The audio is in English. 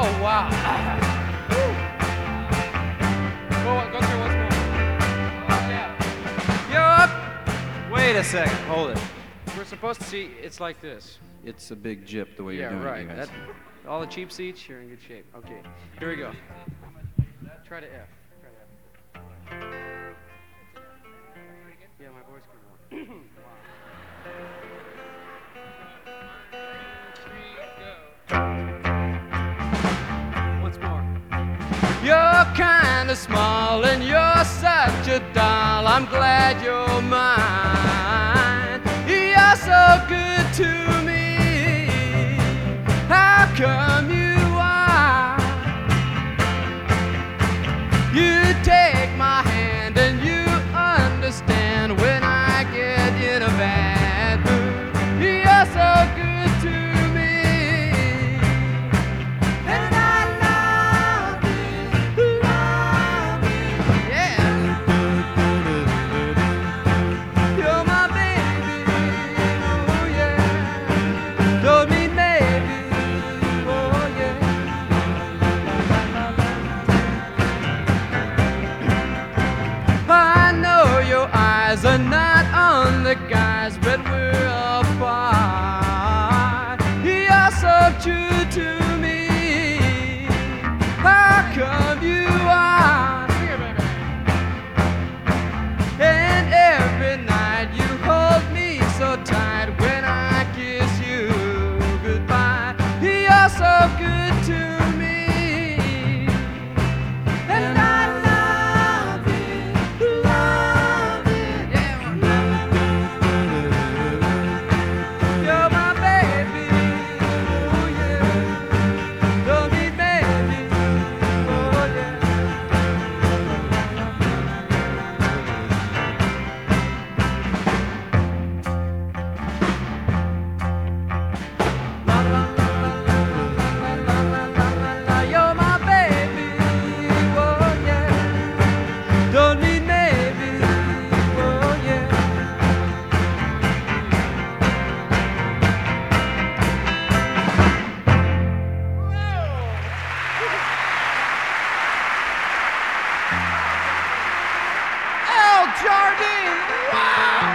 Oh, wow. Go through once more. Oh, yeah. Yup. Wait a second. Hold it. We're supposed to see it's like this. It's a big jip the way Yeah, you're doing right. it, you guys. All the cheap seats, you're in good shape. Okay, here we go. Try to F. Yeah, my voice can work. Once more. You're kinda small and you're such a doll. I'm glad you're mine. You're so good to me. How come you are? You take my hand and you understand when I get in a bad mood. You're so good to me, and I love you, yeah. You're my baby, oh yeah. Don't need maybe, oh yeah. I know your eyes are not on the guys, but we're apart. You're so true to me. How come you are? And every night you hold me so tight when I kiss you goodbye. You're so good to me, and I love you, yeah. You're my baby, oh yeah. Don't need maybe, oh yeah. La la la la la la la la la la. You're my baby, oh yeah. Don't need maybe, oh yeah. Al Jardine, wow!